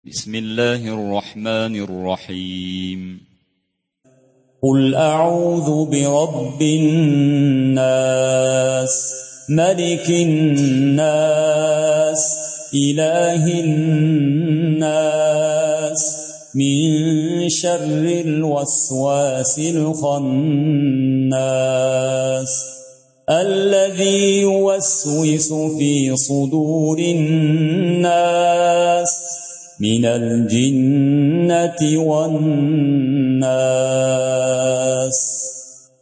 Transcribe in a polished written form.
بسم الله الرحمن الرحيم. قل أعوذ برب الناس ملك الناس إله الناس من شر الوسواس الخناس الذي يوسوس في صدور الناس من الجنة والناس.